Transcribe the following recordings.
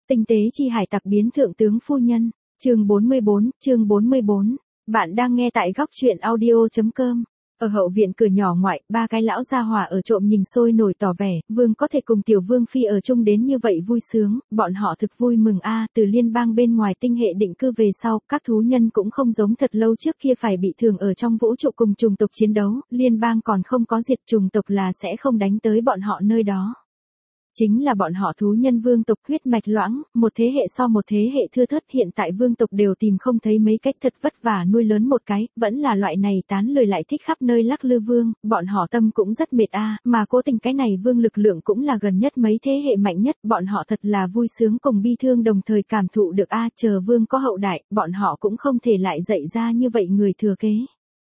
Tinh tế chi hải tặc biến thượng tướng phu nhân. Chương 44. Bạn đang nghe tại góc truyện audio.com. Ở hậu viện cửa nhỏ ngoại, ba cái lão gia hỏa ở trộm nhìn sôi nổi tỏ vẻ, vương có thể cùng tiểu vương phi ở chung đến như vậy vui sướng, bọn họ thực vui mừng a. Từ liên bang bên ngoài tinh hệ định cư về sau, các thú nhân cũng không giống thật lâu trước kia phải bị thương ở trong vũ trụ cùng chủng tộc chiến đấu, liên bang còn không có diệt chủng tộc là sẽ không đánh tới bọn họ nơi đó. Chính là bọn họ thú nhân vương tộc huyết mạch loãng, một thế hệ so một thế hệ thưa thớt, hiện tại vương tộc đều tìm không thấy mấy cách thật vất vả nuôi lớn một cái, vẫn là loại này tán lời lại thích khắp nơi lắc lư vương, bọn họ tâm cũng rất mệt a, mà cố tình cái này vương lực lượng cũng là gần nhất mấy thế hệ mạnh nhất, bọn họ thật là vui sướng cùng bi thương đồng thời cảm thụ được a, chờ vương có hậu đại, bọn họ cũng không thể lại dạy ra như vậy người thừa kế.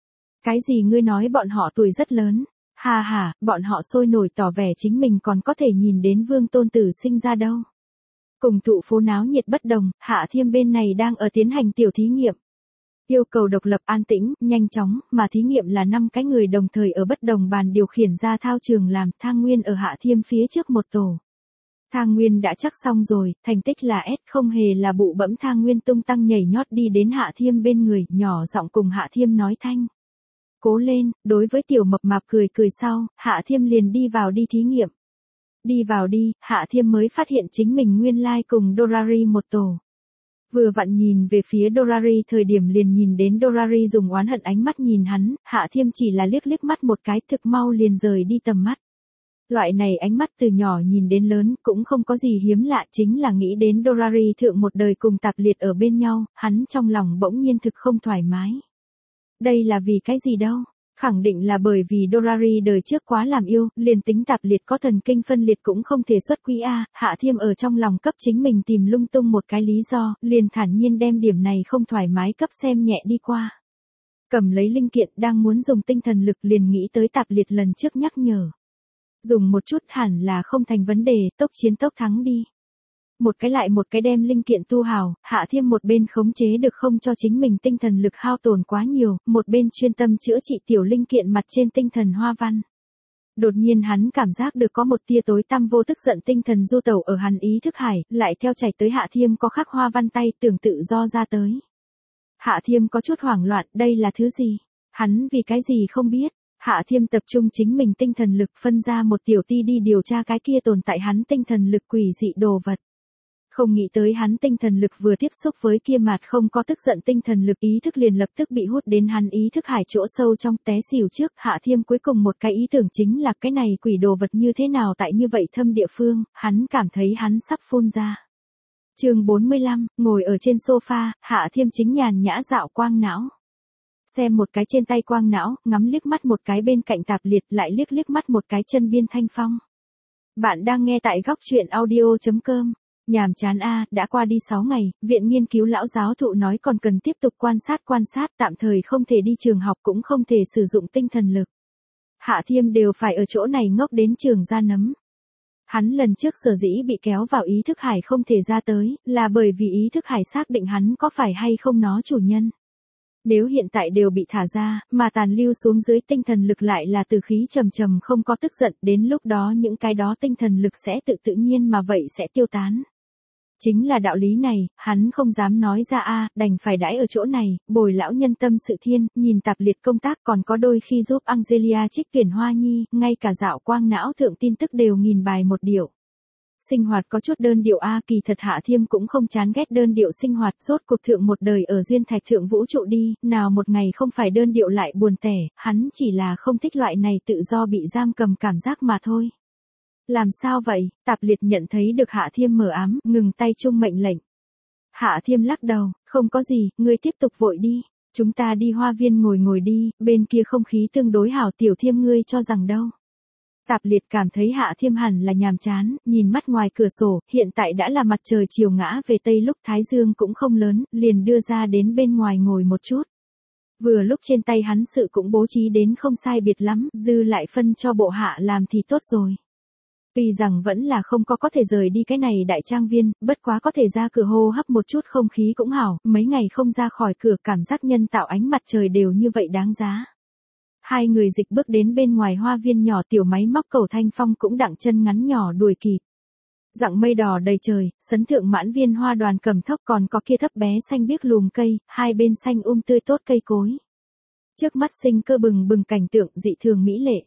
Cái gì ngươi nói bọn họ tuổi rất lớn? Ha ha, bọn họ sôi nổi tỏ vẻ chính mình còn có thể nhìn đến vương tôn tử sinh ra đâu. Cùng thụ phố náo nhiệt bất đồng, Hạ Thiêm bên này đang ở tiến hành tiểu thí nghiệm. Yêu cầu độc lập an tĩnh, nhanh chóng, mà thí nghiệm là 5 cái người đồng thời ở bất đồng bàn điều khiển ra thao trường làm, Thang Nguyên ở Hạ Thiêm phía trước một tổ. Thang Nguyên đã chắc xong rồi, thành tích là S, không hề là bụ bẫm. Thang Nguyên tung tăng nhảy nhót đi đến Hạ Thiêm bên người, nhỏ giọng cùng Hạ Thiêm nói thanh. Cố lên, đối với tiểu mập mạp cười sau, Hạ Thiêm liền đi vào đi thí nghiệm. Đi vào đi, Hạ Thiêm mới phát hiện chính mình nguyên lai cùng Dorari một tổ. Vừa vặn nhìn về phía Dorari thời điểm liền nhìn đến Dorari dùng oán hận ánh mắt nhìn hắn, Hạ Thiêm chỉ là liếc mắt một cái thực mau liền rời đi tầm mắt. Loại này ánh mắt từ nhỏ nhìn đến lớn cũng không có gì hiếm lạ, chính là nghĩ đến Dorari thượng một đời cùng Tạp Liệt ở bên nhau, hắn trong lòng bỗng nhiên thực không thoải mái. Đây là vì cái gì đâu? Khẳng định là bởi vì Dorari đời trước quá làm yêu, liền tính Tạp Liệt có thần kinh phân liệt cũng không thể xuất quỹ a. Hạ Thiêm ở trong lòng cấp chính mình tìm lung tung một cái lý do, liền thản nhiên đem điểm này không thoải mái cấp xem nhẹ đi qua. Cầm lấy linh kiện đang muốn dùng tinh thần lực liền nghĩ tới Tạp Liệt lần trước nhắc nhở. Dùng một chút hẳn là không thành vấn đề, tốc chiến tốc thắng đi. Một cái lại một cái đem linh kiện tu hào, Hạ Thiêm một bên khống chế được không cho chính mình tinh thần lực hao tổn quá nhiều, một bên chuyên tâm chữa trị tiểu linh kiện mặt trên tinh thần hoa văn. Đột nhiên hắn cảm giác được có một tia tối tăm vô tức giận tinh thần du tẩu ở hắn ý thức hải, lại theo chảy tới Hạ Thiêm có khắc hoa văn tay tưởng tự do ra tới. Hạ Thiêm có chút hoảng loạn, đây là thứ gì? Hắn vì cái gì không biết? Hạ Thiêm tập trung chính mình tinh thần lực phân ra một tiểu ti đi điều tra cái kia tồn tại hắn tinh thần lực quỷ dị đồ vật. Không nghĩ tới hắn tinh thần lực vừa tiếp xúc với kia mặt không có tức giận tinh thần lực ý thức liền lập tức bị hút đến hắn ý thức hải chỗ sâu trong té xỉu trước. Hạ Thiêm cuối cùng một cái ý tưởng chính là cái này quỷ đồ vật như thế nào tại như vậy thâm địa phương, hắn cảm thấy hắn sắp phun ra. Chương 45, ngồi ở trên sofa, Hạ Thiêm chính nhàn nhã dạo quang não. Xem một cái trên tay quang não, ngắm liếc mắt một cái bên cạnh Tạp Liệt, lại liếc mắt một cái chân biên Thanh Phong. Bạn đang nghe tại góc truyện audio.com. Nhàm chán a, đã qua đi 6 ngày, viện nghiên cứu lão giáo thụ nói còn cần tiếp tục quan sát, tạm thời không thể đi trường học cũng không thể sử dụng tinh thần lực. Hạ Thiêm đều phải ở chỗ này ngốc đến trường ra nấm. Hắn lần trước sở dĩ bị kéo vào ý thức hải không thể ra tới, là bởi vì ý thức hải xác định hắn có phải hay không nó chủ nhân. Nếu hiện tại đều bị thả ra, mà tàn lưu xuống dưới tinh thần lực lại là từ khí trầm không có tức giận, đến lúc đó những cái đó tinh thần lực sẽ tự nhiên mà vậy sẽ tiêu tán. Chính là đạo lý này, hắn không dám nói ra a, đành phải đãi ở chỗ này, bồi lão nhân tâm sự thiên, nhìn Tạp Liệt công tác còn có đôi khi giúp Angelia trích tuyển Hoa Nhi, ngay cả dạo quang não thượng tin tức đều nghìn bài một điệu. Sinh hoạt có chút đơn điệu a, kỳ thật Hạ Thiêm cũng không chán ghét đơn điệu sinh hoạt, rốt cuộc thượng một đời ở duyên thạch thượng vũ trụ đi, nào một ngày không phải đơn điệu lại buồn tẻ, hắn chỉ là không thích loại này tự do bị giam cầm cảm giác mà thôi. Làm sao vậy? Tạp Liệt nhận thấy được Hạ Thiêm mờ ám, ngừng tay chung mệnh lệnh. Hạ Thiêm lắc đầu, không có gì, ngươi tiếp tục vội đi, chúng ta đi hoa viên ngồi đi, bên kia không khí tương đối hảo. Tiểu Thiêm ngươi cho rằng đâu? Tạp Liệt cảm thấy Hạ Thiêm hẳn là nhàm chán, nhìn mắt ngoài cửa sổ, hiện tại đã là mặt trời chiều ngã về tây lúc thái dương cũng không lớn, liền đưa ra đến bên ngoài ngồi một chút. Vừa lúc trên tay hắn sự cũng bố trí đến không sai biệt lắm, dư lại phân cho bộ hạ làm thì tốt rồi. Tuy rằng vẫn là không có thể rời đi cái này đại trang viên, bất quá có thể ra cửa hô hấp một chút không khí cũng hảo, mấy ngày không ra khỏi cửa cảm giác nhân tạo ánh mặt trời đều như vậy đáng giá. Hai người dịch bước đến bên ngoài hoa viên nhỏ, tiểu máy móc cầu Thanh Phong cũng đặng chân ngắn nhỏ đuổi kịp. Dặng mây đỏ đầy trời, sấn thượng mãn viên hoa đoàn cầm thốc, còn có kia thấp bé xanh biếc lùm cây, hai bên xanh tươi tốt cây cối. Trước mắt sinh cơ bừng bừng cảnh tượng dị thường mỹ lệ.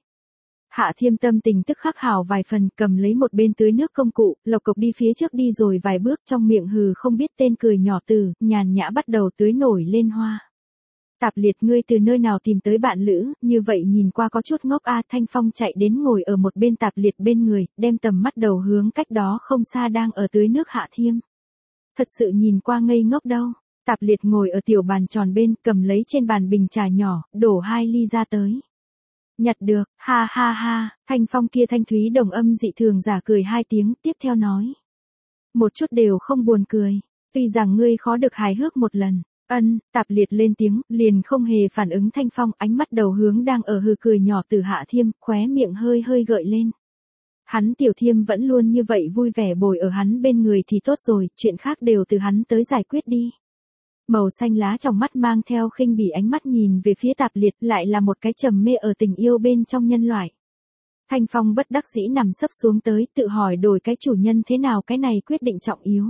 Hạ Thiêm tâm tình tức khắc hào vài phần, cầm lấy một bên tưới nước công cụ, lộc cộc đi phía trước đi rồi vài bước, trong miệng hừ không biết tên cười nhỏ từ, nhàn nhã bắt đầu tưới nổi lên hoa. Tạp Liệt, ngươi từ nơi nào tìm tới bạn lữ, như vậy nhìn qua có chút ngốc a. Thanh Phong chạy đến ngồi ở một bên Tạp Liệt bên người, đem tầm mắt đầu hướng cách đó không xa đang ở tưới nước Hạ Thiêm. Thật sự nhìn qua ngây ngốc đâu. Tạp Liệt ngồi ở tiểu bàn tròn bên, cầm lấy trên bàn bình trà nhỏ, đổ 2 ly ra tới. Nhặt được, ha ha ha. Thanh Phong kia thanh thúy đồng âm dị thường giả cười 2 tiếng, tiếp theo nói. Một chút đều không buồn cười, tuy rằng ngươi khó được hài hước một lần. Tạp Liệt lên tiếng, liền không hề phản ứng Thanh Phong, ánh mắt đầu hướng đang ở hừ cười nhỏ từ Hạ Thiêm, khóe miệng hơi hơi gợi lên. Hắn Tiểu Thiêm vẫn luôn như vậy vui vẻ bồi ở hắn bên người thì tốt rồi, chuyện khác đều từ hắn tới giải quyết đi. Màu xanh lá trong mắt mang theo khinh bỉ ánh mắt nhìn về phía Tạp Liệt, lại là một cái trầm mê ở tình yêu bên trong nhân loại. Thanh Phong bất đắc dĩ nằm sấp xuống tới, tự hỏi đổi cái chủ nhân thế nào, cái này quyết định trọng yếu.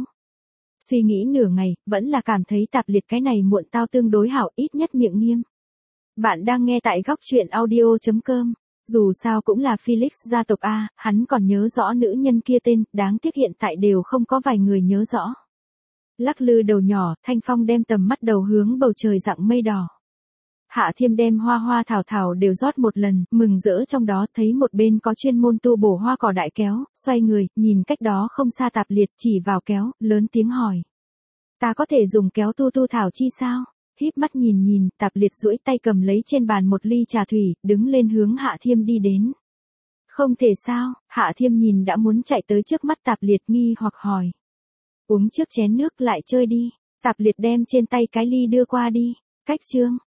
Suy nghĩ nửa ngày, vẫn là cảm thấy Tạp Liệt cái này muộn tao tương đối hảo, ít nhất miệng nghiêm. Bạn đang nghe tại góc truyện audio.com. Dù sao cũng là Felix gia tộc A, hắn còn nhớ rõ nữ nhân kia tên, đáng tiếc hiện tại đều không có vài người nhớ rõ. Lắc lư đầu nhỏ, Thanh Phong đem tầm mắt đầu hướng bầu trời dặng mây đỏ. Hạ Thiêm đem hoa hoa thảo thảo đều rót một lần, mừng rỡ trong đó, thấy một bên có chuyên môn tu bổ hoa cỏ đại kéo, xoay người, nhìn cách đó không xa Tạp Liệt, chỉ vào kéo, lớn tiếng hỏi. Ta có thể dùng kéo tu thảo chi sao? Híp mắt nhìn, Tạp Liệt duỗi tay cầm lấy trên bàn một ly trà thủy, đứng lên hướng Hạ Thiêm đi đến. Không thể sao? Hạ Thiêm nhìn đã muốn chạy tới trước mắt Tạp Liệt, nghi hoặc hỏi. Uống trước chén nước lại chơi đi. Tạp Liệt đem trên tay cái ly đưa qua đi. Cách chương.